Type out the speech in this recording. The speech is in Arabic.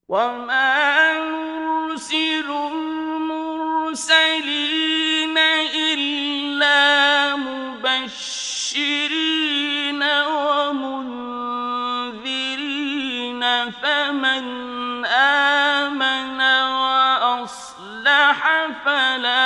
وما نرسل المرسلين إلا مبشرين ومنذرين فمن آمن وأصلح فلا